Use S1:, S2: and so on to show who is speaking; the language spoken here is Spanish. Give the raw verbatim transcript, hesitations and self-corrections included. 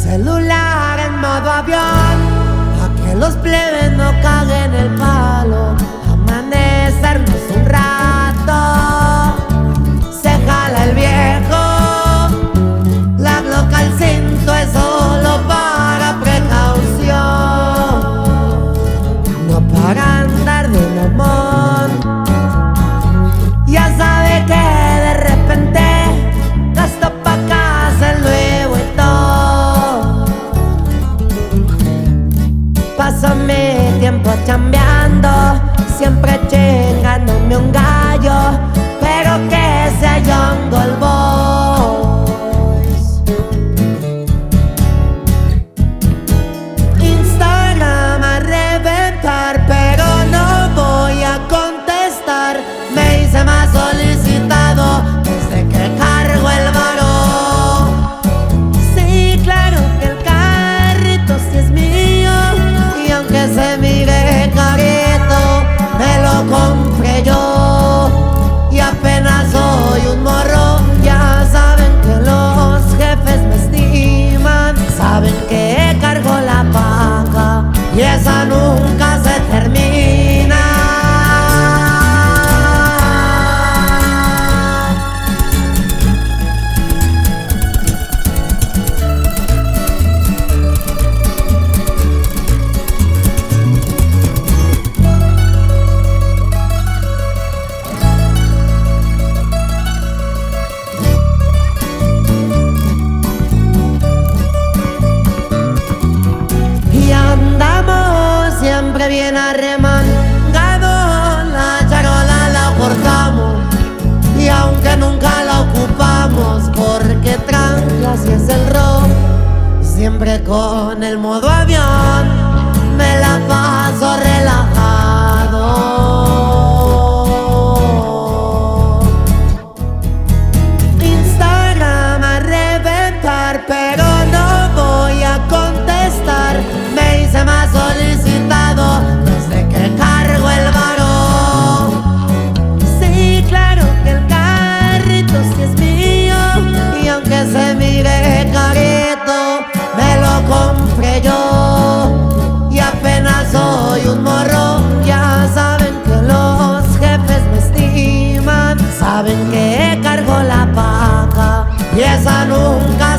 S1: celular en modo avión, pa' que los plebes no caguen el palo. Amanecernos un rato, se jala el viejo, la Glock al cinto es solo para precaución, no para andar de mamón. Ya sabe que de repente gasto pa' casa el nuevo y todo. Paso mi tiempo chambeando, siempre chingándome un gallo, pero que sea Jungle Boys. Instagram a reventar, pero no voy a contestar. Me hice más solicitado desde que cargo el varón. Sí, claro que el carrito sí es mío, y aunque se mire carito, me lo compré yo. Y apenas soy un morro, ya saben que los jefes me estiman, saben que cargo la paga y esa nunca se termina. Siempre bien arremangado, la charola la cortamos, y aunque nunca la ocupamos, porque tranqui así es el rock. Siempre con el modo avión me la paso relajado. Instagram a reventar, pero no voy a contestar. Me hice más solicitado desde que cargo el varón. Sí, claro que el carrito sí es mío, y aunque se mire carito, me lo compré yo. Y apenas soy un morro, ya saben que los jefes me estiman, saben que cargo la paga y esa nunca